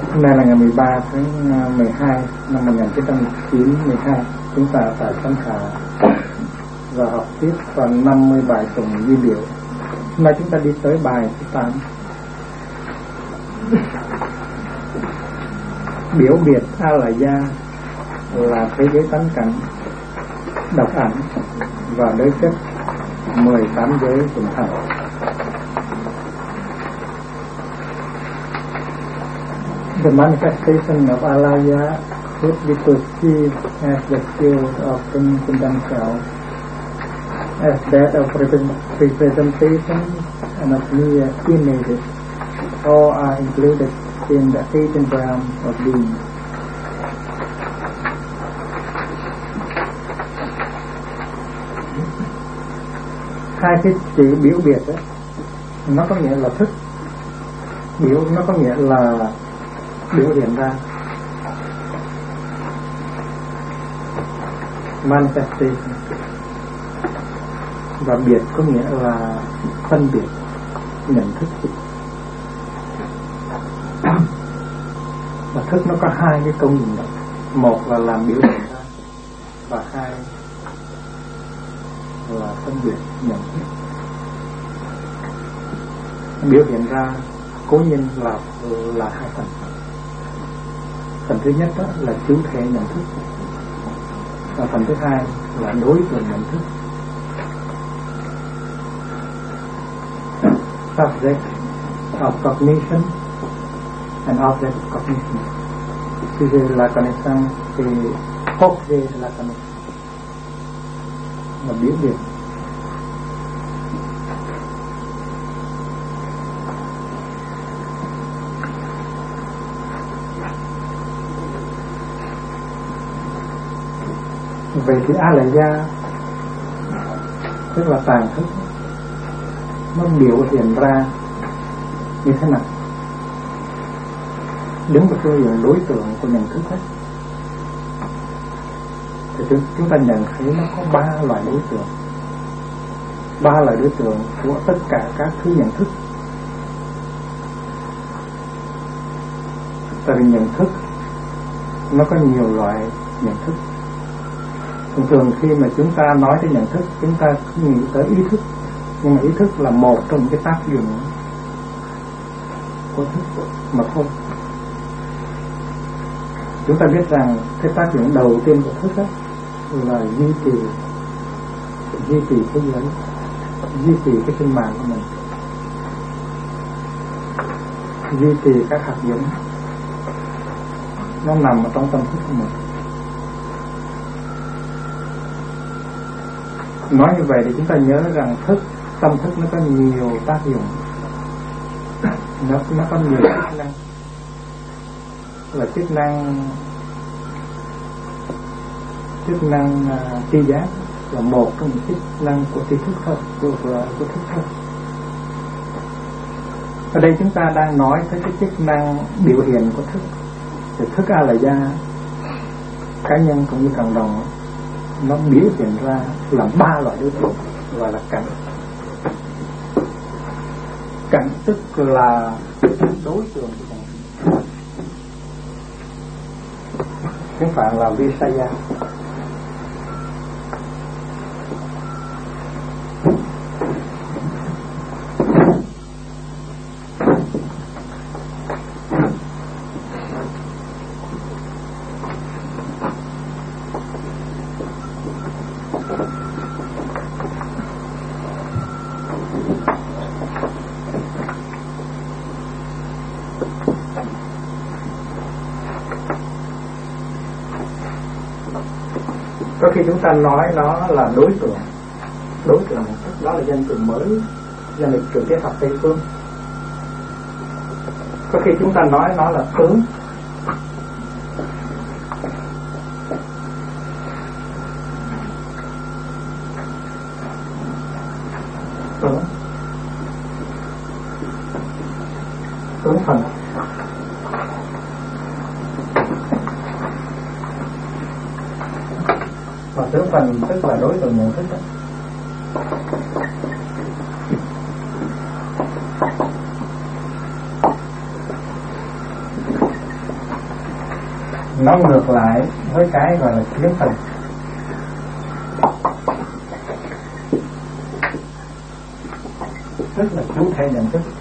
Hôm nay là ngày 13 tháng 12 năm 1992, chúng ta tại Khánh Hà và học tiếp phần 50 bài tụng duy biểu. Hôm nay chúng ta đi tới bài thứ 8. Biểu biệt A-la-gia là thế giới tánh cảnh, độc ảnh và đối chất 18 giới hình thành. The manifestation of Alaya could be perceived as the skills of transcendental, as that of representation and of mere images. All are included in the agent realm of being. Hai cái chữ biểu biệt đó, nó có nghĩa là thức, biểu nó có nghĩa là biểu hiện ra, manifestation, và biệt có nghĩa là phân biệt, nhận thức. Và thức nó có hai cái công dụng đó, một là làm biểu hiện ra và hai là phân biệt, nhận thức. Biểu hiện ra cố nhiên là hai phần. Phần thứ nhất đó là chủ thể nhận thức, và phần thứ hai là đối tượng nhận thức, subject of cognition and object of cognition. Sujet la connaissance et objet la connaissance là biểu hiện. Vậy thì A-la-gia tức là tàng thức, nó biểu hiện ra như thế nào? Đứng vào phương diện đối tượng của nhận thức ấy, thì chúng ta nhận thấy nó có ba loại đối tượng. Ba loại đối tượng của tất cả các thứ nhận thức. Tại vì nhận thức nó có nhiều loại nhận thức. Thường khi mà chúng ta nói tới nhận thức, chúng ta nghĩ tới ý thức, nhưng mà ý thức là một trong cái tác dụng của thức mà thôi. Chúng ta biết rằng cái tác dụng đầu tiên của thức là duy trì thế giới, duy trì cái sinh mạng của mình, duy trì các hạt giống, nó nằm ở trong tâm thức của mình. Nói như vậy thì chúng ta nhớ rằng tâm thức nó có nhiều tác dụng, nó có nhiều chức năng. Là chức năng tri giác là một trong những chức năng của tri thức thôi, của thức thôi. Ở đây chúng ta đang nói tới cái chức năng biểu hiện của thức. Thì thức A-la-gia, cá nhân cũng như cộng đồng, nó biểu hiện ra là ba loại đối tượng, gọi là cảnh. Cảnh tức là đối tượng của cảnh, tiếng Phạn là Visaya. Có khi chúng ta nói nó là đối tượng đó là danh từ mới, danh lịch trực tiếp học Tây phương. Có khi chúng ta nói nó là tướng, tướng phần. Và tướng phần tức là đối tượng nhận thức đó. nó ngược lại với cái gọi là kiến phần, tức là chủ thể nhận thức.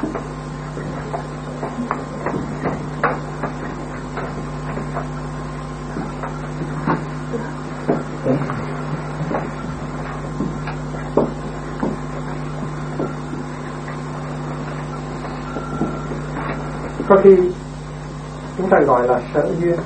Có khi chúng ta gọi là sở duyên.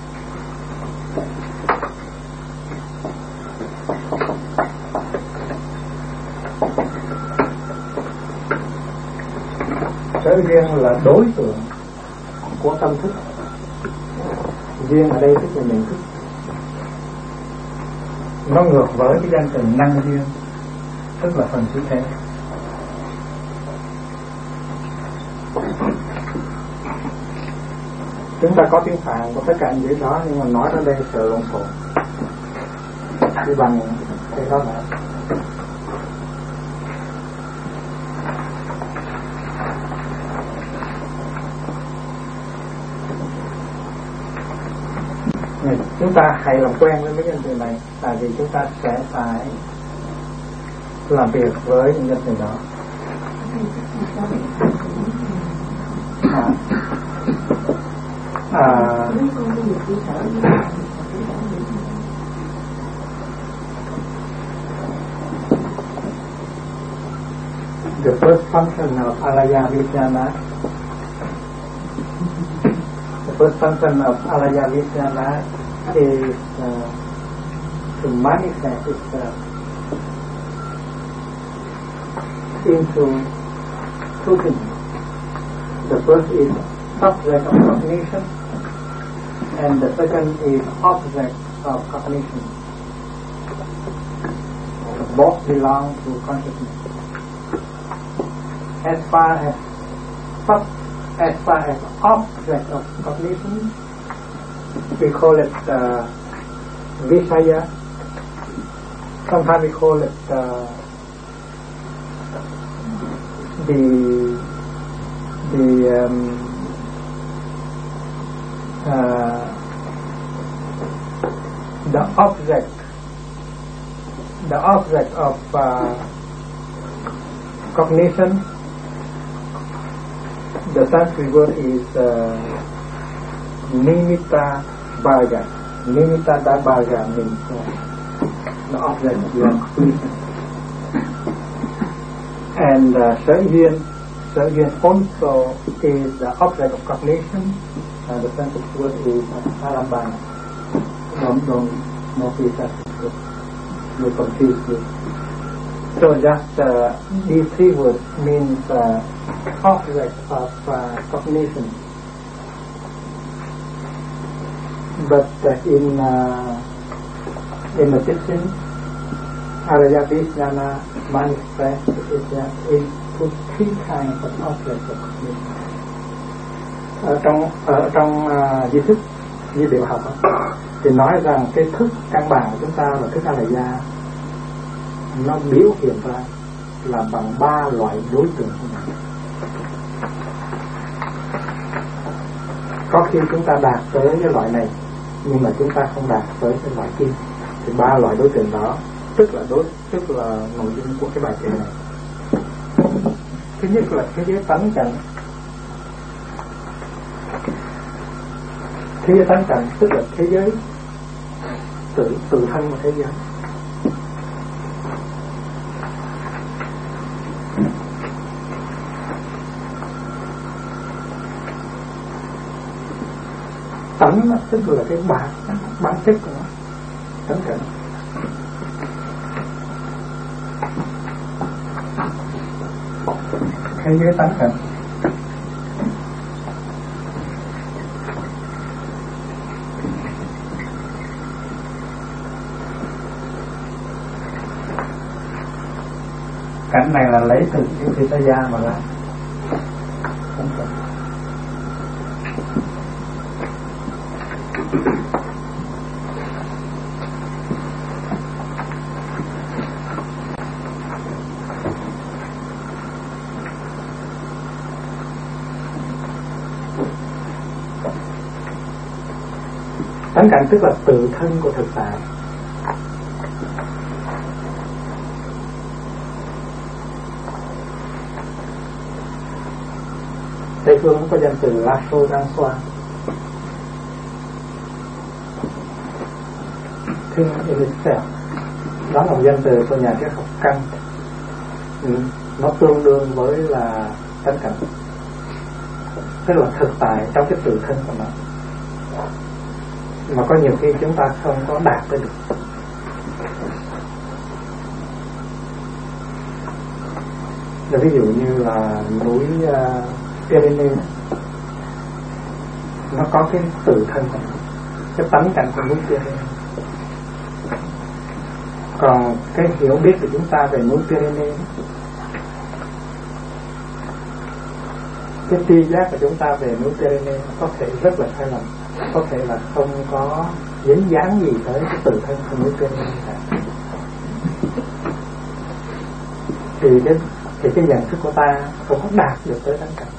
Sở duyên là đối tượng của tâm thức. Duyên ở đây tức là nhận thức. Nó ngược với cái danh từ năng duyên, tức là phần chủ thể. Chúng ta có tiếng Phạn có tất cả những đó, nhưng mà nói ở đây sợ lộn xộn. Đi bằng cái đó là chúng ta hãy làm quen với mấy danh từ này, tại vì chúng ta sẽ phải làm việc với những danh từ đó. The first function of Alaya Vijnana, the first function of Alaya Vijnana is to manifest itself into two things. The first is subject of cognition, and the second is object of cognition. Both belong to consciousness. As far as object of cognition, we call it Vishaya. Sometimes we call it the object of cognition. The Sanskrit word is nimitta bhaga. Nimitta bhaga means the object of cognition. And Sở duyên also is the object of cognition. The Sanskrit word is alambana. Don't notice that you're confused with. So just these three words means object of cognition. But in the teaching, Alaya Vijnana manifests into three kinds of objects of cognition. Ở trong di thức, di biểu học thì nói rằng cái thức căn bản của chúng ta là thức Alaya, nó biểu hiện ra là bằng ba loại đối tượng của mình. Có khi chúng ta đạt tới cái loại này, nhưng mà chúng ta không đạt tới cái loại kia. Thì ba loại đối tượng đó tức là nội dung của cái bài kệ này. Thứ nhất là thế giới tánh cảnh. Thế giới tánh cảnh tức là thế giới tự thân của thế giới. Tánh tức là cái bản chất của nó, tánh cảnh. Thế giới tánh cảnh. Cảnh này là lấy từ cái Vitaya mà ra. Tánh cảnh tức là tự thân của thực tại. Tây phương không có danh từ Lasso Đăng Xoa. Thing in itself. Đó là một danh từ của nhà triết học Kant. Nó tương đương với là tánh cảnh, tức là thực tại trong cái tự thân của nó, mà có nhiều khi chúng ta không có đạt tới được. Ví dụ như là núi Pyrenees, nó có cái tự thân, cái tánh cảnh của núi Pyrenees. Còn cái hiểu biết của chúng ta về núi Pyrenees, cái tri giác của chúng ta về núi Pyrenees có thể rất là sai lầm, có thể là không có dính dáng gì tới cái tự thân của núi Pyrenees cả. Thì cái nhận thức của ta không có đạt được tới tánh cảnh.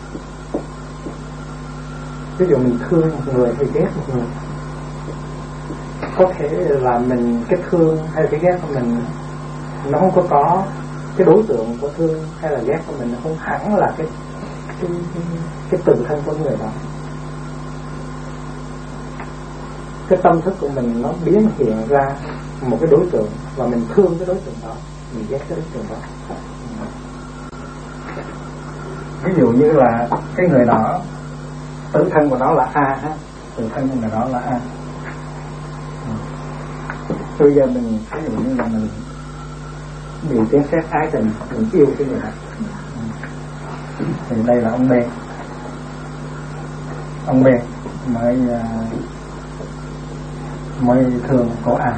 Ví dụ mình thương một người hay ghét một người, có thể là mình cái thương hay cái ghét của mình nó không có cái đối tượng của thương hay là ghét của mình, nó không hẳn là cái tự thân của người đó. Cái tâm thức của mình nó biến hiện ra một cái đối tượng, và mình thương cái đối tượng đó, mình ghét cái đối tượng đó. Ví dụ như là cái người đó, tự thân của nó là A ha, tự thân của người đó là A. Bây giờ mình ví dụ như là mình bị tiếng sét ái tình, mình yêu cái người đó, thì đây là ông B. Ông B mới thương cô A.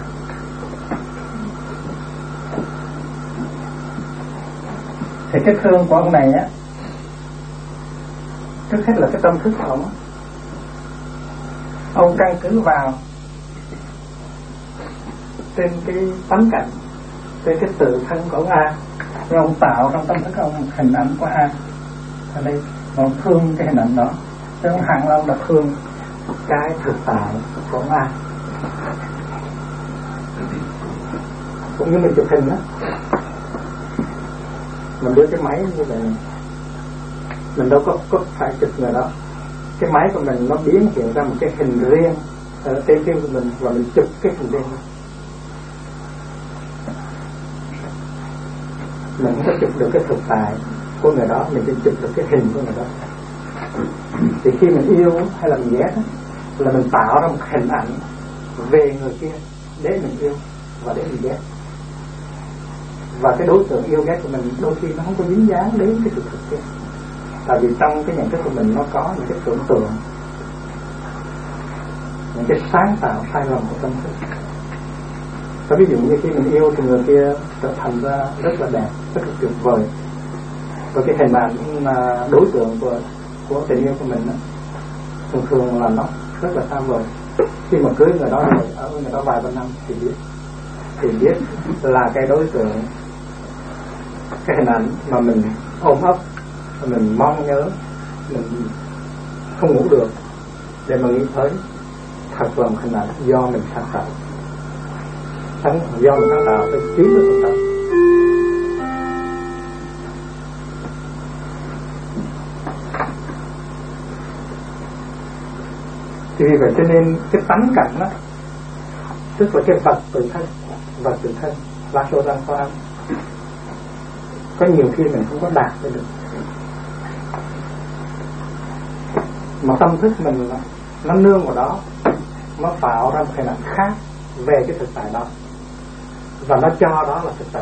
Thì cái thương của ông này á, trước hết là cái tâm thức của ông căn cứ vào trên cái tánh cảnh, trên cái tự thân của ông A, rồi ông tạo trong tâm thức của ông hình ảnh của A. Ở đây ông thương cái hình ảnh đó, chứ không hẳn là ông đã thương cái thực tại của ông A. Cũng như mình chụp hình đó, mình đưa cái máy như vậy, mình đâu có phải chụp người đó, cái máy của mình nó biến hiện ra một cái hình riêng ở trên phim của mình, và mình chụp cái hình riêng đó. Mình không có chụp được cái thực tại của người đó, mình chỉ chụp được cái hình của người đó. Thì khi mình yêu hay là mình ghét là mình tạo ra một hình ảnh về người kia để mình yêu và để mình ghét. Và cái đối tượng yêu ghét của mình đôi khi nó không có dính dáng đến cái sự thực kia, tại vì trong cái nhận thức của mình nó có những cái tưởng tượng, những cái sáng tạo sai lầm của tâm thức. Và ví dụ như khi mình yêu thì người kia trở thành ra rất là đẹp, rất là tuyệt vời, và cái hình ảnh đối tượng của tình yêu của mình đó, thường thường là nó rất là xa vời. Khi mà cưới người đó rồi, ở người đó vài ba năm thì biết là cái đối tượng, cái hình ảnh mà mình ôm ấp, mình mong nhớ, mình không ngủ được để mà nghĩ tới, thật là một hình ảnh do mình sáng tạo, do mình sáng tạo tới 90%. Thì vì vậy cho nên cái tánh cảnh đó, tức là cái vật tự thân, là số đang khoan, có nhiều khi mình không có đạt được. Mà tâm thức mình là nó nương vào đó, nó tạo ra một hình ảnh khác về cái thực tại đó, và nó cho đó là thực tại.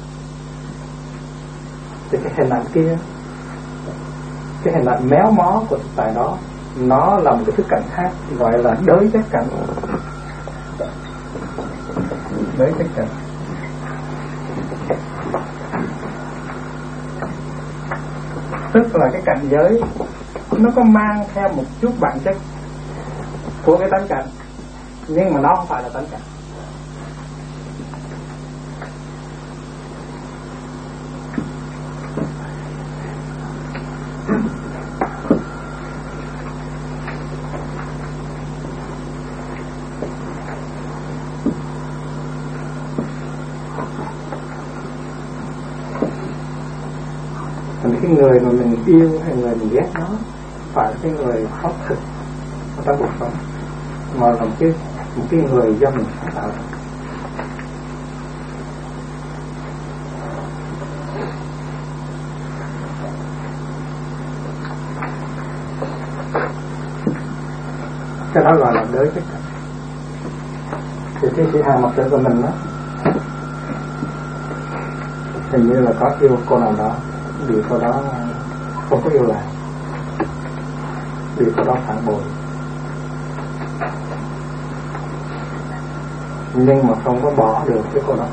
Thì cái hình ảnh kia, cái hình ảnh méo mó của thực tại đó, nó là một cái thức cảnh khác, gọi là đới chất cảnh. Đới chất cảnh. Tức là cái cảnh giới nó có mang theo một chút bản chất của cái tánh cảnh, nhưng mà nó không phải là tánh cảnh. cái người mà mình yêu hay người mình ghét nó phải là cái người có thực ở trong cuộc sống, mà là một cái người do mình sáng tạo ra. Cái đó gọi là đới tất cả. Thì cái sĩ Hằng Mật Tử của mình đó, hình như là có yêu cô nào đó, bị cô đó không có yêu lại, bị cô đó phản bội, nhưng mà không có bỏ được cái cô đó.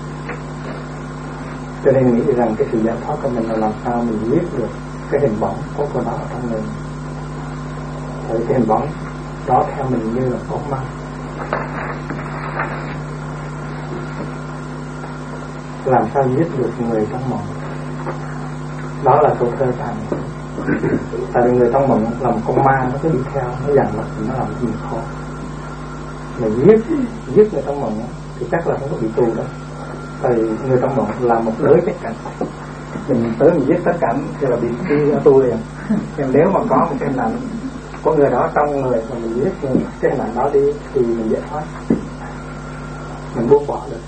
Cho nên nghĩ rằng cái sự giải thoát của mình là làm sao mình giết được cái hình bóng của cô đó ở trong mình. Bởi cái hình bóng đó theo mình như là bóng ma. Làm sao giết được người trong mộng? Đó là câu thơ tạm. Tại vì người trong mộng là một con ma, nó cứ đi theo, nó dằn mặt, nó làm gì khó. Mà giết người trong mộng thì chắc là không có bị tù đâu. Tại vì người trong mộng là một đới chắc cảnh. Mình tới mình giết tất cả thì là bị đi ở tù liền. Nhưng nếu mà có một cái hình ảnh có người đó trong người mà mình giết người, cái hình ảnh đó đi thì mình giải thoát, mình buông bỏ được.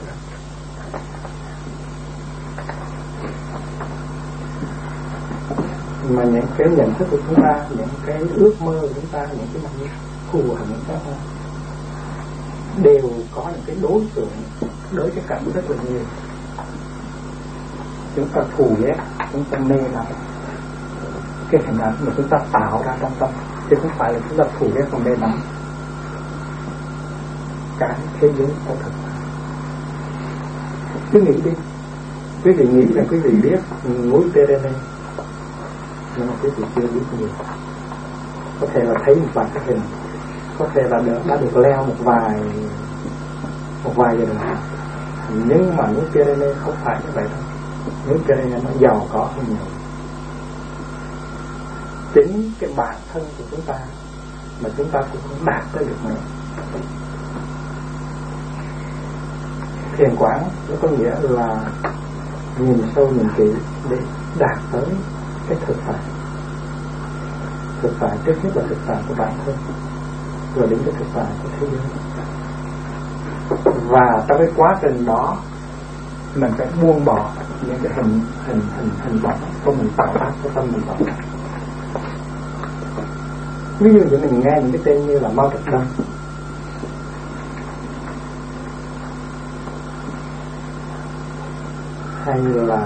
Mà những cái nhận thức của chúng ta, những cái ước mơ của chúng ta, những cái mong thù hận của chúng ta đều có những cái đối tượng đối cái cảnh rất là nhiều. Chúng ta thù ghét, chúng ta mê lại cái hình ảnh mà chúng ta tạo ra trong tâm, chứ không phải là chúng ta thù ghét còn mê lắm. Cả thế giới có thật. Cứ nghĩ đi, quý vị nghĩ là quý vị biết núi Pyrenees, nhưng mà quý vị chưa biết nhiều. Có thể là thấy một vài cái hình, có thể là đã được leo một vài giờ đồng hồ, nhưng mà núi Pyrenees không phải như vậy đâu. Núi Pyrenees nó giàu có hơn nhiều. Chính cái bản thân của chúng ta mà chúng ta cũng không đạt tới được nữa. Thiền quán nó có nghĩa là nhìn sâu nhìn kỹ để đạt tới cái thực tại. Thực tại trước hết là thực tại của bản thân, rồi đến cái thực tại của thế giới. Và trong cái quá trình đó mình phải buông bỏ những cái hình bóng của mình tạo ra, của tâm mình tạo ra. Ví dụ như mình nghe những cái tên như là Mao Trạch Đông, hay là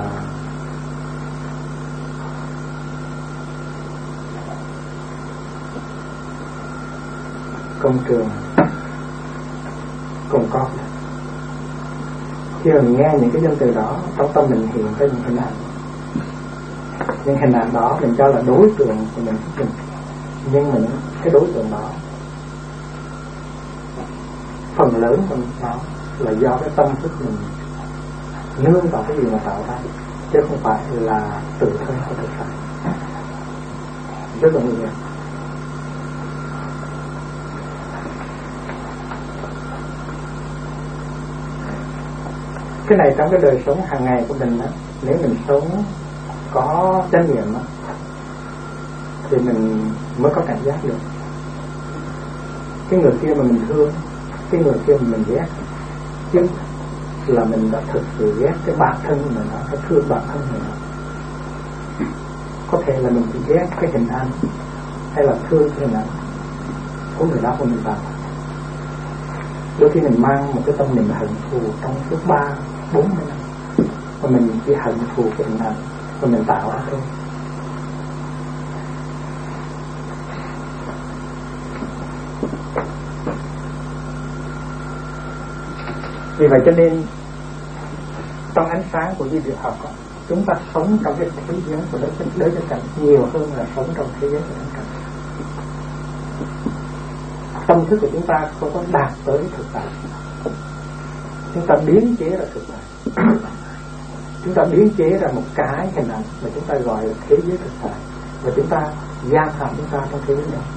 Công Trường, Công Con. Khi mình nghe những cái danh từ đó, trong tâm mình hiện ra những hình ảnh. Những hình ảnh đó mình cho là đối tượng của mình, nhưng mà cái đối tượng đó phần lớn của nó là do cái tâm thức mình nương vào cái gì mà tạo ra, chứ không phải là tự thân của thực tại. Rất là nguy hiểm. Cái này trong cái đời sống hàng ngày của mình đó, nếu mình sống có chánh niệm đó, thì mình mới có cảm giác được cái người kia mà mình thương, cái người kia mà mình ghét, chứ là mình đã thực sự ghét cái bản thân của mình, đã thương bản thân mình. Có thể là mình chỉ ghét cái hình ảnh hay là thương cái hình ảnh của người đó của mình vào. Đôi khi mình mang một cái tâm mình hận thù trong suốt 3-40 năm, và mình chỉ hận thù cái hình ảnh và mình tạo ra thôi. Vì vậy cho nên trong ánh sáng của di diệu học, chúng ta sống trong cái thế giới của đối chân cảnh nhiều hơn là sống trong thế giới của chân cảnh. Tâm thức của chúng ta không có đạt tới thực tại, chúng ta biến chế ra thực tại. Chúng ta biến chế ra một cái hình ảnh mà chúng ta gọi là thế giới thực tại, và chúng ta giam hãm chúng ta trong thế giới đó.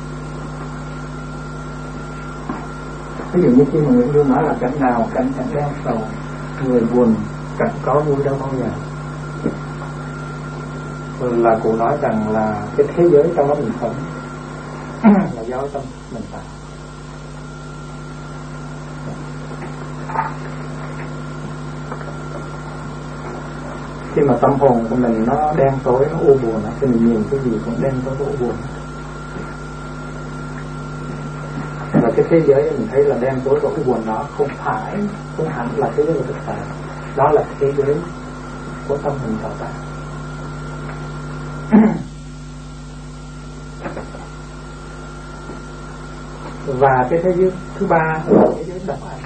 Ví dụ như khi mà người yêu nói là cảnh nào cảnh đen sầu, người buồn cảnh có vui đâu bao giờ. là cụ nói rằng là cái thế giới trong đó mình sống là do tâm mình tạo. Khi mà tâm hồn của mình nó đen tối, nó u buồn, thì mình nhìn cái gì cũng đen tối, u buồn. Và cái thế giới mình thấy là đen tối và u buồn, đó không hẳn là thế giới của thực tại, đó là thế giới của tâm mình tạo ra. Và cái thế giới thứ ba là thế giới độc ác.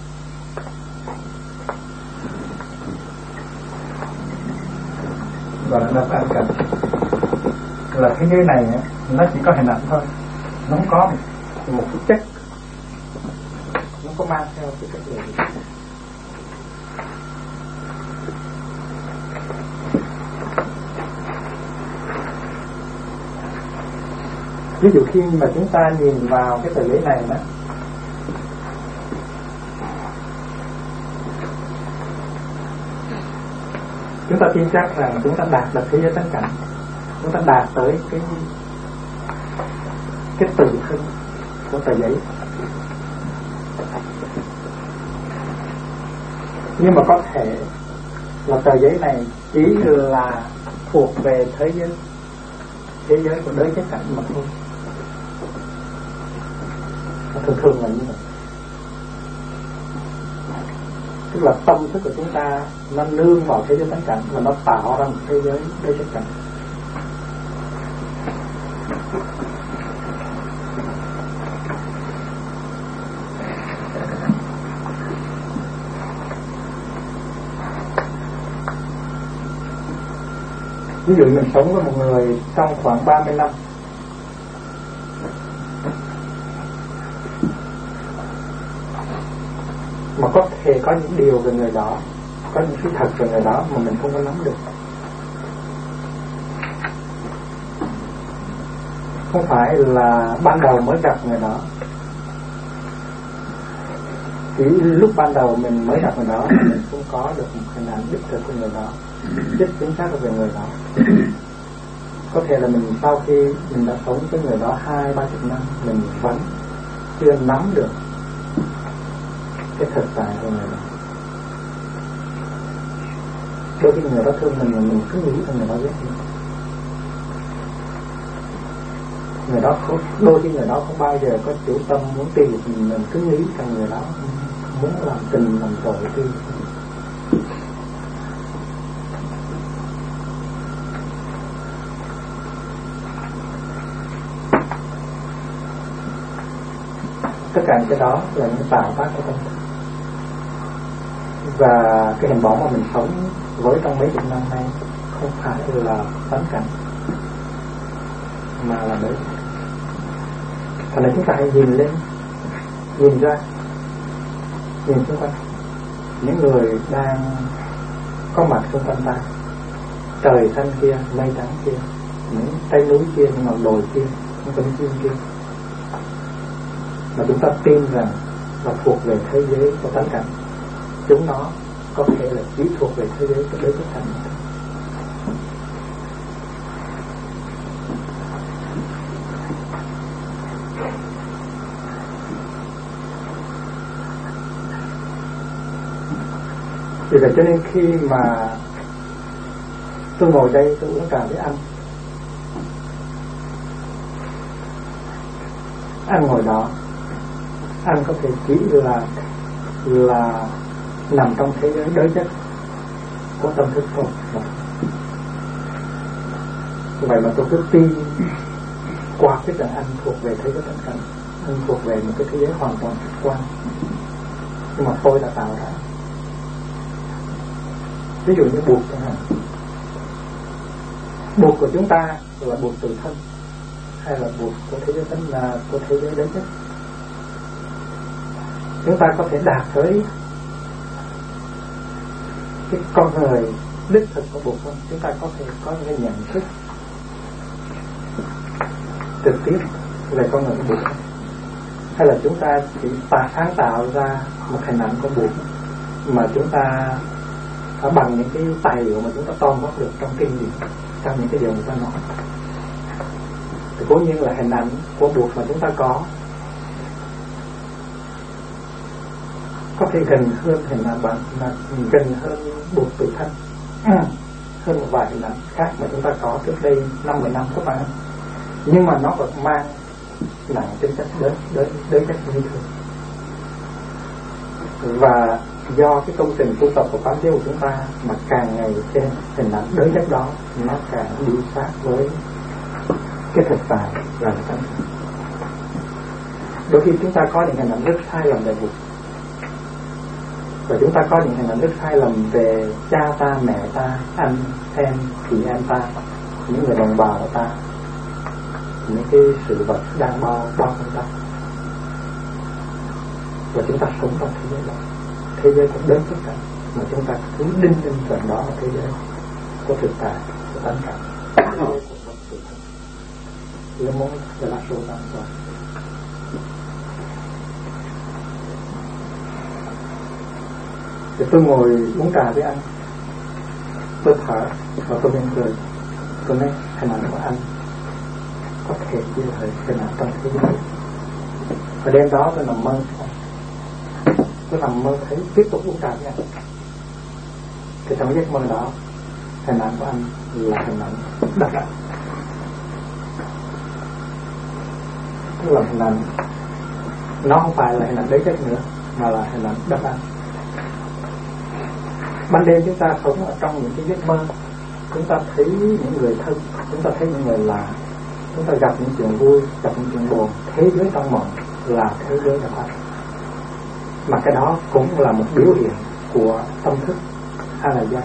Và độc ác cảnh là thế giới này nó chỉ có hình ảnh thôi, nó không có một cái chất, nó có mang theo cái chất gì. Ví dụ khi mà chúng ta nhìn vào cái tờ giấy này đó, chúng ta tin chắc rằng chúng ta đạt được thế giới tánh cảnh, chúng ta đạt tới cái tự thân của tờ giấy. Nhưng mà có thể là tờ giấy này chỉ là thuộc về thế giới của đới chất cảnh mà thôi. Thường là như vậy. Tức là tâm thức của chúng ta nó nương vào thế giới tánh cảnh và nó tạo ra một thế giới đới chất cảnh. Ví dụ mình sống với một người trong khoảng 30 năm, mà có thể có những điều về người đó, có những sự thật về người đó mà mình không có nắm được. Không phải là ban đầu mới gặp người đó, chỉ lúc ban đầu mình mới gặp người đó mình không có được một hình ảnh đích thực của người đó, rất chính xác về người đó. Có thể là mình sau khi mình đã sống với người đó 20-30 năm, mình vẫn chưa nắm được cái thực tại của người đó. Đôi khi người đó thương mình cứ nghĩ rằng người đó ghét mình. Người đó không, đôi khi người đó không bao giờ có chủ tâm muốn tìm mình cứ nghĩ rằng người đó muốn làm tình làm tội đi. Tất cả những cái đó là những tạo tác của tâm thức. Và cái hình bóng mà mình sống với trong mấy chục năm nay không phải là tánh cảnh mà là đấy. Thành ra chúng ta hãy nhìn lên, nhìn ra, nhìn xung quanh những người đang có mặt xung quanh ta, trời xanh kia, mây trắng kia, những trái núi kia, những ngọn đồi kia, những cánh chim kia, mà chúng ta tin rằng là thuộc về thế giới của tánh cảnh. Chúng nó có thể là chỉ thuộc về thế giới của đới chất cảnh. Vì vậy cho nên khi mà tôi ngồi đây tôi uống trà với anh ngồi đó, anh có thể chỉ là nằm trong thế giới đới chất của tâm thức thôi. Vậy mà tôi cứ tin qua cái rằng anh thuộc về thế giới tánh cảnh, anh thuộc về một cái thế giới hoàn toàn khách quan, nhưng mà tôi đã tạo ra. Ví dụ như buộc chẳng hạn, buộc của chúng ta là buộc tự thân hay là buộc của thế giới tánh, là của thế giới đới chất. Chúng ta có thể đạt tới cái con người đích thực của buộc không? Chúng ta có thể có những cái nhận thức trực tiếp về con người của buộc không? Hay là chúng ta chỉ sáng tạo ra một hình ảnh của buộc mà chúng ta bằng những cái tài liệu mà chúng ta tóm góp được trong kinh điển. trong những cái điều người ta nói. Thì cố nhiên là hình ảnh của buộc mà chúng ta có thể gần hơn hình ảnh bạn, mà gần hơn buộc tự thân hơn một vài hình ảnh khác mà chúng ta có trước đây 5-10 năm các bạn. Nhưng mà nó vẫn mang nặng tính chất đến cách như thường. Và do cái công trình tu tập của quán chiếu của chúng ta mà càng ngày trên hình ảnh đối chất đó nó càng đi sát với cái thực tại là thật. Đôi khi chúng ta có những hình ảnh rất sai lầm về Bụt, và chúng ta có những hình ảnh rất sai lầm về cha ta, mẹ ta, anh em, chị em ta, những người đồng bào của ta, những cái sự vật đang bao quanh ta. Và chúng ta sống trong thế giới đó, thế giới cũng đến tất cả, mà chúng ta cứ đinh rằng đó là thế giới có thực tại của tất cả. Là món là số tăng rồi. Thì tôi ngồi uống trà với anh, tôi thở và tôi mỉm cười, tôi nói hình ảnh của anh có thể như là hình ảnh trong thế giới. Và đêm đó tôi nằm mơ, tôi nằm mơ thấy tiếp tục uống trà với anh. Thì trong giấc mơ đó hình ảnh của anh là hình ảnh đặc biệt, tức là hình ảnh nó không phải là hình ảnh đế chất nữa mà là hình ảnh đặc biệt. Ban đêm chúng ta sống ở trong những cái giấc mơ, chúng ta thấy những người thân, chúng ta thấy những người lạ, chúng ta gặp những chuyện vui, gặp những chuyện buồn. Thế giới trong mộng là thế giới đặc biệt, mà cái đó cũng là một biểu hiện của tâm thức A-la-gia.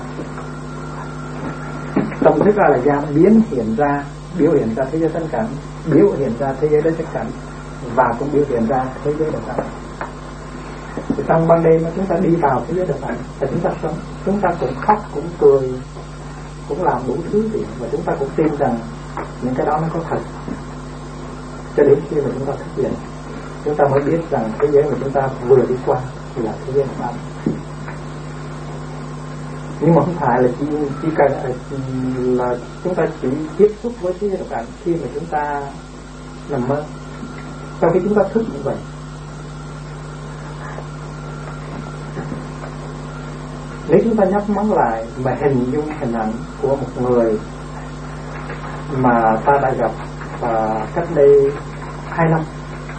Tâm thức A-la-gia biểu hiện ra thế giới thân cảnh, biểu hiện ra thế giới đất chất cảnh, và cũng biểu hiện ra thế giới đặc biệt. Thì trong ban đêm chúng ta đi vào thế giới đặc biệt, và chúng ta sống, chúng ta cũng khóc, cũng cười, cũng làm đủ thứ việc, và chúng ta cũng tin rằng những cái đó nó có thật. Cho đến khi mà chúng ta thức dậy, chúng ta mới biết rằng thế giới mà chúng ta vừa đi qua là thế giới đặc biệt. Nhưng mà không phải là chỉ cần là chúng ta chỉ tiếp xúc với thế giới đặc biệt khi mà chúng ta nằm mơ. Sau khi chúng ta thức như vậy, nếu chúng ta nhắm mắt lại mà hình dung hình ảnh của một người mà ta đã gặp cách đây 2 năm,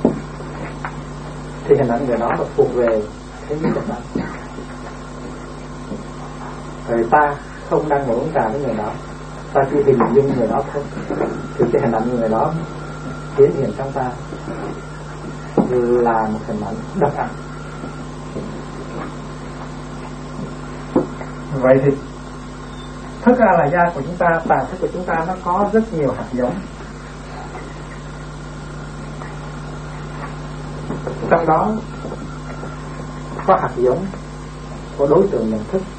thì hình ảnh người đó là thuộc về thế giới đặc biệt. Rồi ta không đang ngồi uống trà với người đó, ta chỉ hình dung người đó thôi, thì cái hình ảnh người đó hiển hiện trong ta là một hình ảnh đặc biệt. Vậy thì thức A-la-gia của chúng ta, tà thức của chúng ta nó có rất nhiều hạt giống. Trong đó có hạt giống của đối tượng nhận thức,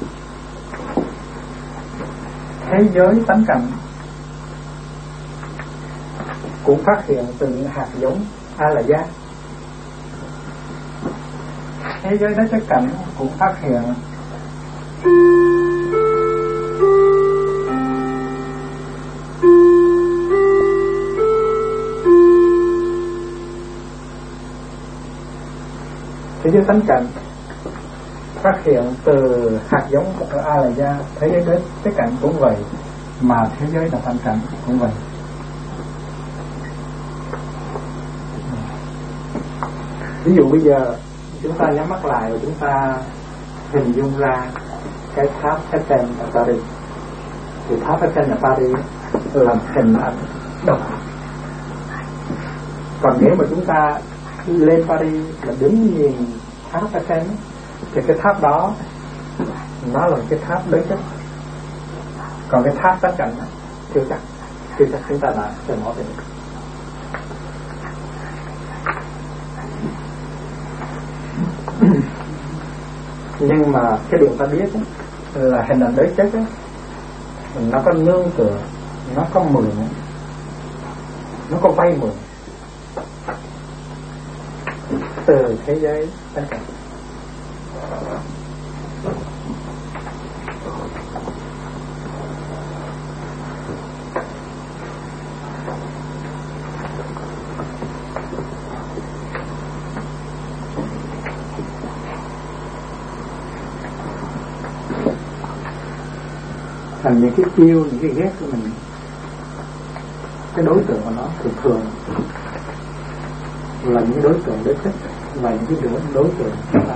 thế giới tánh cảnh cũng phát hiện từ những hạt giống A-la-gia. Thế giới đất chất cảnh cũng phát hiện thế giới tánh cảnh phát hiện từ hạt giống của A-la-gia. Thế giới đất chất cảnh cũng vậy, mà thế giới là tánh cảnh cũng vậy. Ví dụ bây giờ chúng ta nhắm mắt lại và chúng ta hình dung ra cái tháp Eiffel ở Paris, thì tháp Eiffel ở Paris là hình ảnh độc. Còn nếu mà chúng ta lên Paris và đứng nhìn tháp Eiffel thì cái tháp đó nó là cái tháp đối chất, còn cái tháp tánh cảnh chưa chắc chúng ta đã sẽ nói về. Nhưng mà cái điều ta biết là hình ảnh đối chất nó có nương tựa, nó có mượn, nó có vay mượn từ thế giới tánh cảnh. thành những cái yêu, những cái ghét của mình. Cái đối tượng của nó thường thường là những đối tượng để thích và những cái đối tượng là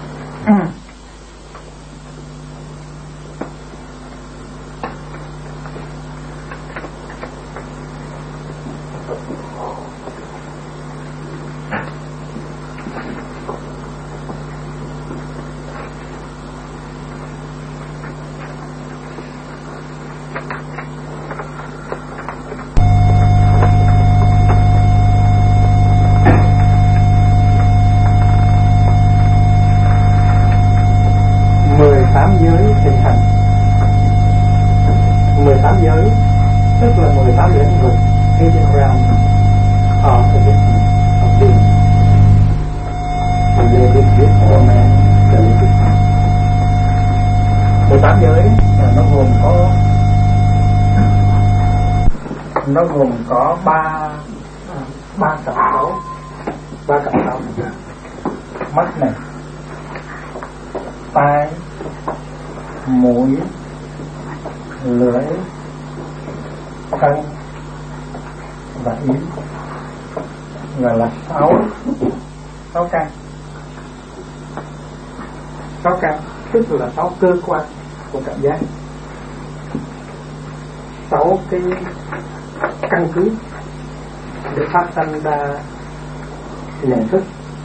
nó gồm có ba cặp sáu mắt này, tai, mũi, lưỡi, thân và ý, gọi là sáu căn, tức là 6 cơ quan của cảm giác, 6 cái căn cứ để phát sinh ra nhận thức,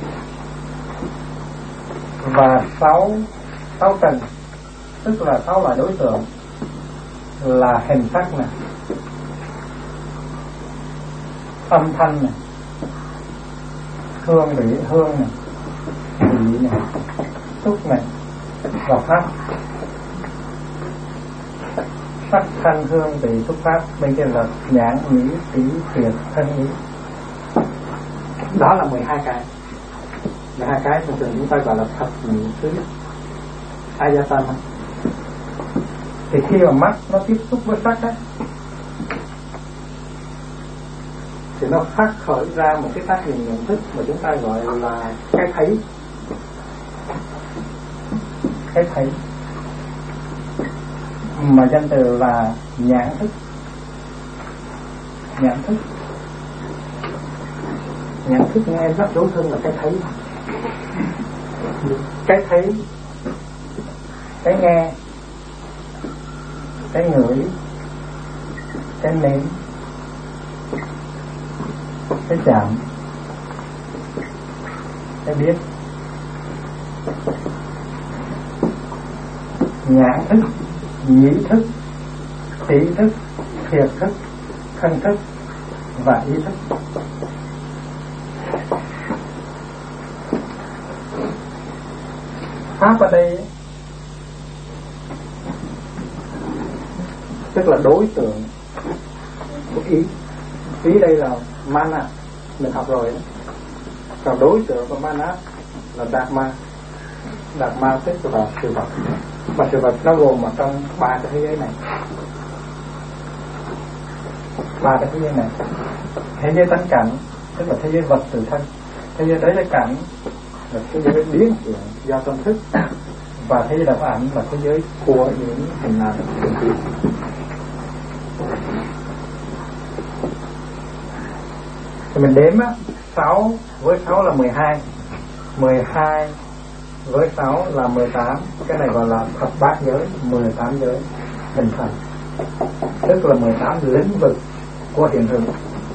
và 6 tầng, tức là 6 loại đối tượng là hình sắc này, âm thanh này, hương này, vị này, xúc này và pháp. Sắc, thanh, hương, vị, xúc, pháp, bên kia là nhãn, nhĩ, tỷ, thiệt, thân, ý. Đó là 12 cái. 12 cái thường thường chúng ta gọi là thập nhị xứ Ayatana. Thì khi mà mắt nó tiếp xúc với sắc á, thì nó phát khởi ra một cái tác dụng nhận thức mà chúng ta gọi là cái thấy. Mà danh từ là nhãn thức. Nhãn thức nghe rất đối thân là cái thấy. Cái thấy, cái nghe, cái ngửi, cái nếm, cái chạm, cái biết. Nhãn thức, nhĩ thức, tỷ thức, thiệt thức, thân thức và ý thức. Pháp ở đây tức là đối tượng của ý. Ý đây là mana, mình học rồi đó. Còn đối tượng của mana là dharma. Dharma tức là sự vật. Và sự vật nó gồm ở trong 3 cái thế giới này. 3 cái thế giới này. Thế giới tánh cảnh tức là thế giới vật tự thân. Thế giới đấy là cảnh là thế giới biến hiện do tâm thức. Và thế giới độc ảnh là thế giới của những hình ảnh thực tế. Thì mình đếm á, 6 với 6 là 12, 12 với 6 là 18. Cái này gọi là thập bát giới, 18 giới hình thành, tức là 18 lĩnh vực của hiện hữu.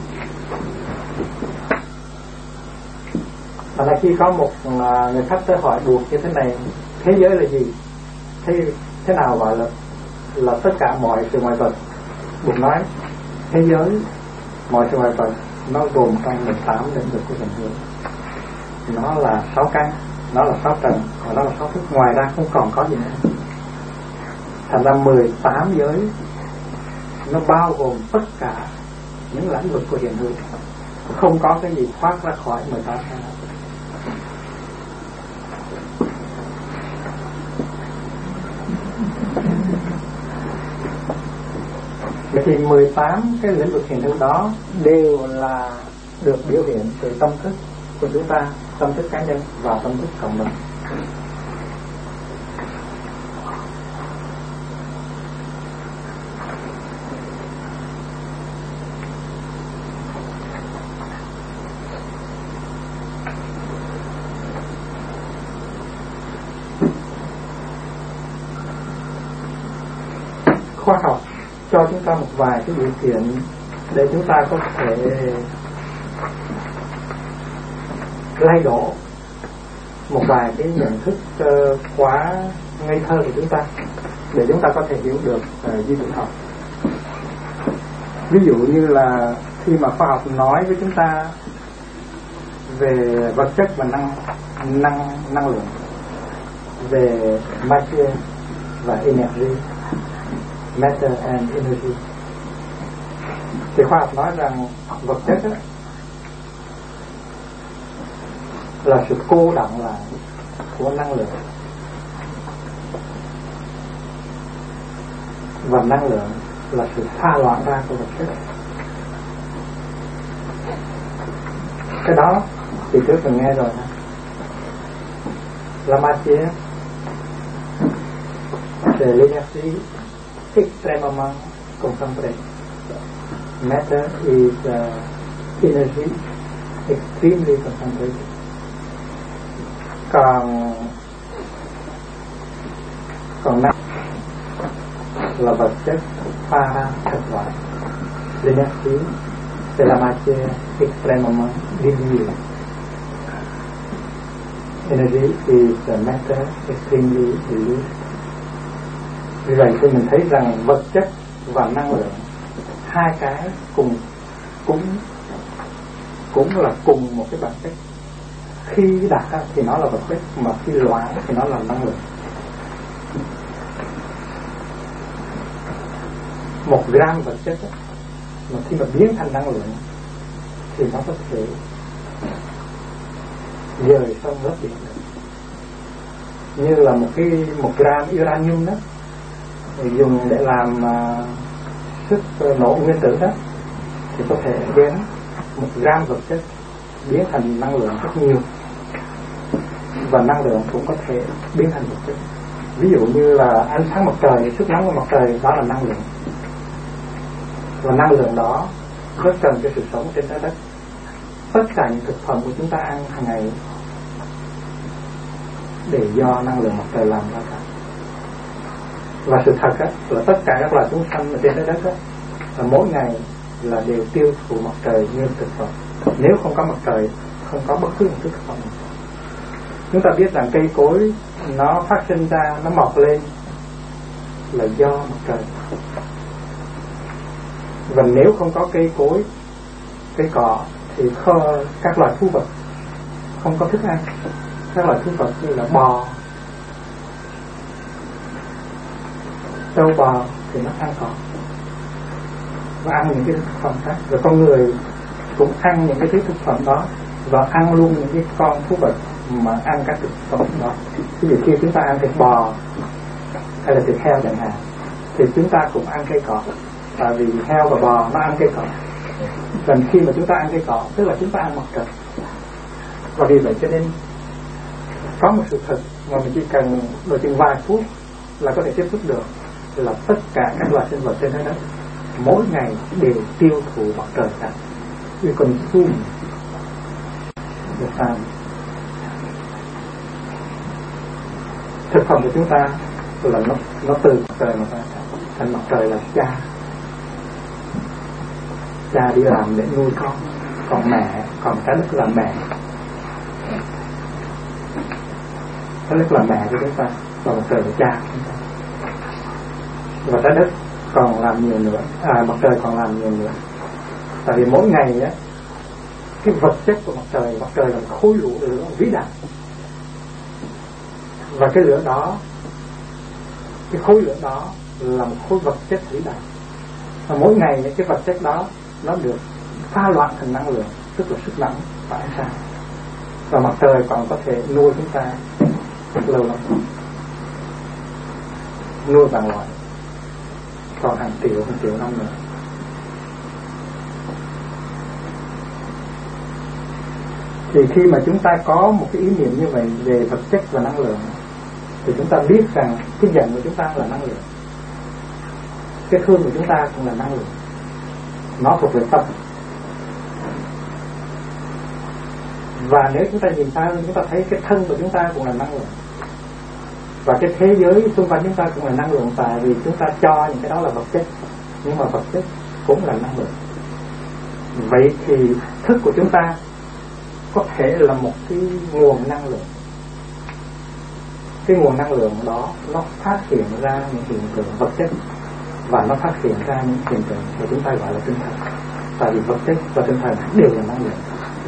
Và là khi có một người khách tới hỏi buộc như thế này, thế giới là gì? Thế nào gọi là tất cả mọi sự ngoại vật? Buộc nói thế giới, mọi sự ngoại vật nó gồm trong 18 lĩnh vực của hiện hữu. Nó là 6 căn, nó là 6 trần, và nó là 6 thức, ngoài ra không còn có gì nữa. Thành ra 18 giới nó bao gồm tất cả những lĩnh vực của hiện hữu, không có cái gì thoát ra khỏi 18 cái này. Vậy thì 18 cái lĩnh vực hiện hữu đó đều là được biểu hiện từ tâm thức của chúng ta, tâm thức cá nhân và tâm thức cộng đồng. khoa học cho chúng ta một vài cái điều kiện để chúng ta có thể lay đổ một vài cái nhận thức quá ngây thơ của chúng ta, để chúng ta có thể hiểu được di chuyển học. Ví dụ như là khi mà khoa học nói với chúng ta về vật chất và năng lượng, về matter và energy, matter and energy, thì khoa học nói rằng vật chất là sự cô đọng lại của năng lượng, và năng lượng là sự pha loãng ra của vật chất. Cái đó thì trước từng nghe rồi ha. La matière c'est l'énergie extrêmement concentrée. Matter is energy extremely concentrated. Còn năng là vật chất pha ra thật loại. L'énergie c'est la matière extrêmement diluée. Energy is matter extremely diluted. Vì vậy thì mình thấy rằng vật chất và năng lượng, hai cái cũng là cùng một cái bản chất. Khi đặt thì nó là vật chất, mà khi loãng thì nó là năng lượng. 1 gram vật chất mà khi mà biến thành năng lượng thì nó có thể dời sông lớp biển được. Như là một gram uranium đó, dùng để làm sức nổ nguyên tử đó, thì có thể biến 1 gram vật chất biến thành năng lượng rất nhiều, và năng lượng cũng có thể biến thành vật chất. Ví dụ như là ánh sáng mặt trời, sức nóng của mặt trời, đó là năng lượng, và năng lượng đó rất cần cho sự sống trên trái đất. Tất cả những thực phẩm của chúng ta ăn hàng ngày đều do năng lượng mặt trời làm ra cả. Và sự thật là tất cả các loài chúng sanh ở trên trái đất là mỗi ngày là đều tiêu thụ mặt trời như thực phẩm. Nếu không có mặt trời, không có bất cứ một thực phẩm. Chúng ta biết rằng cây cối nó phát sinh ra, nó mọc lên là do mặt trời. Và nếu không có cây cối, cây cỏ, thì các loài thú vật không có thức ăn. Các loài thú vật như là bò, trâu bò thì nó ăn cỏ và ăn những cái thực phẩm khác. Rồi con người cũng ăn những cái thực phẩm đó, và ăn luôn những cái con thú vật mà ăn các thực phẩm đó. Ví dụ khi chúng ta ăn thịt bò hay là thịt heo chẳng hạn, thì chúng ta cũng ăn cây cỏ, tại vì heo và bò nó ăn cây cỏ. Còn khi mà chúng ta ăn cây cỏ, tức là chúng ta ăn mặt trời. Và vì vậy cho nên có một sự thật mà mình chỉ cần đôi chừng vài phút là có thể tiếp xúc được, là tất cả các loài sinh vật trên trái đất mỗi ngày đều tiêu thụ mặt trời cả. We consume the sun. Thực phẩm của chúng ta là nó từ mặt trời mà ra. Thành mặt trời là cha đi làm để nuôi con, còn trái đất là mẹ. Trái đất là mẹ của chúng ta, và mặt trời là cha của chúng ta. Và trái đất còn làm nhiều nữa, mặt trời còn làm nhiều nữa. Tại vì mỗi ngày cái vật chất của mặt trời là khối lửa vĩ đại, và cái lửa đó, cái khối lửa đó là một khối vật chất vĩ đại. Và mỗi ngày cái vật chất đó nó được pha loãng thành năng lượng, tức là sức nặng và ánh sáng. Và mặt trời còn có thể nuôi chúng ta rất lâu lắm, nuôi bằng loại còn hàng triệu năm nữa. Thì khi mà chúng ta có một cái ý niệm như vậy về vật chất và năng lượng, thì chúng ta biết rằng cái giận của chúng ta là năng lượng, cái thương của chúng ta cũng là năng lượng, nó thuộc về tâm. Và nếu chúng ta nhìn ta, chúng ta thấy cái thân của chúng ta cũng là năng lượng, Và cái thế giới xung quanh chúng ta cũng là năng lượng, tại vì chúng ta cho những cái đó là vật chất, nhưng mà vật chất cũng là năng lượng. Vậy thì thức của chúng ta có thể là một cái nguồn năng lượng. Cái nguồn năng lượng đó nó phát hiện ra những hiện tượng vật chất, và nó phát hiện ra những hiện tượng mà chúng ta gọi là tinh thần. Tại vì vật chất và tinh thần đều là năng lượng.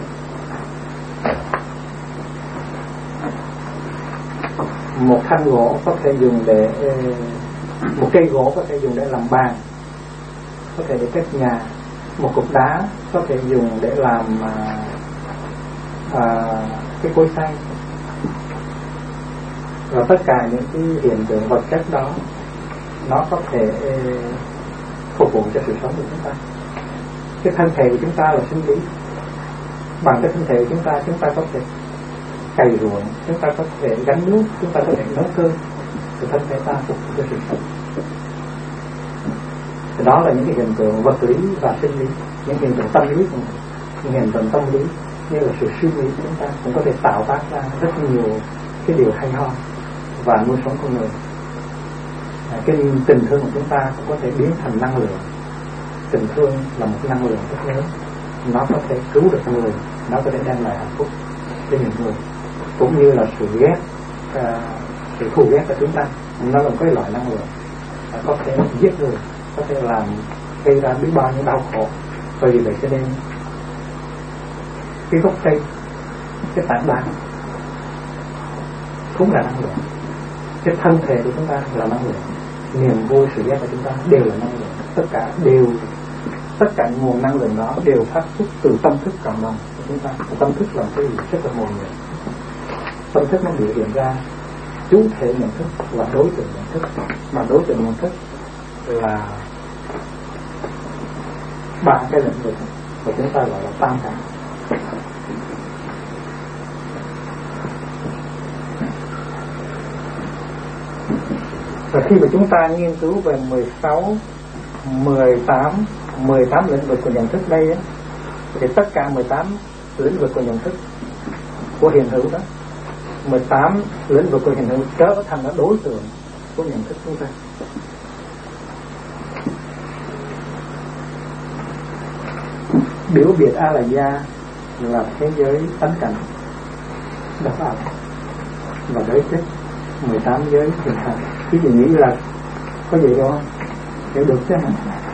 Một thanh gỗ có thể dùng để, một cây gỗ có thể dùng để làm bàn, có thể để cất nhà. Một cục đá có thể dùng để làm cái cối xay. Và tất cả những cái hiện tượng vật chất đó nó có thể phục vụ cho sự sống của chúng ta. Cái thân thể của chúng ta là sinh lý. Bằng cái thân thể của chúng ta có thể cày ruộng, chúng ta có thể gánh nước, chúng ta có thể nấu cơm, thì thân thể ta phục vụ cho sự sống. Thì đó là những cái hiện tượng vật lý và sinh lý. Những hiện tượng tâm lý, những hiện tượng tâm lý như là sự suy nghĩ của chúng ta cũng có thể tạo tác ra rất nhiều cái điều hay ho và nuôi sống con người. Cái tình thương của chúng ta cũng có thể biến thành năng lượng. Tình thương là một năng lượng rất lớn, nó có thể cứu được con người, nó có thể đem lại hạnh phúc cho những người. Cũng như là sự ghét, sự thù ghét của chúng ta, nó là một cái loại năng lượng, có thể giết người, có thể làm gây ra biết bao nhiêu đau khổ. Vì vậy cho nên cái gốc cây, cái tảng đá cũng là năng lượng. Cái thân thể của chúng ta là năng lượng, niềm vui, sự ghét của chúng ta đều là năng lượng. Tất cả nguồn năng lượng đó đều phát xuất từ tâm thức cộng đồng của chúng ta. Tâm thức là cái gì rất là mồm nhẹ. Tâm thức nó biểu hiện ra chủ thể nhận thức và đối tượng nhận thức. Mà đối tượng nhận thức là ba cái lĩnh vực mà chúng ta gọi là tam cảnh. Và khi mà chúng ta nghiên cứu về 18 lĩnh vực của nhận thức đây á, thì tất cả 18 lĩnh vực của nhận thức của hiện hữu đó, 18 lĩnh vực của hiện hữu trở thành là đối tượng của nhận thức chúng ta. Biểu biệt A-la-gia là thế giới tánh cảnh độc ảo và đối chất 18 giới hình thành. Cái gì nghĩ là có gì đó hiểu được chứ hả?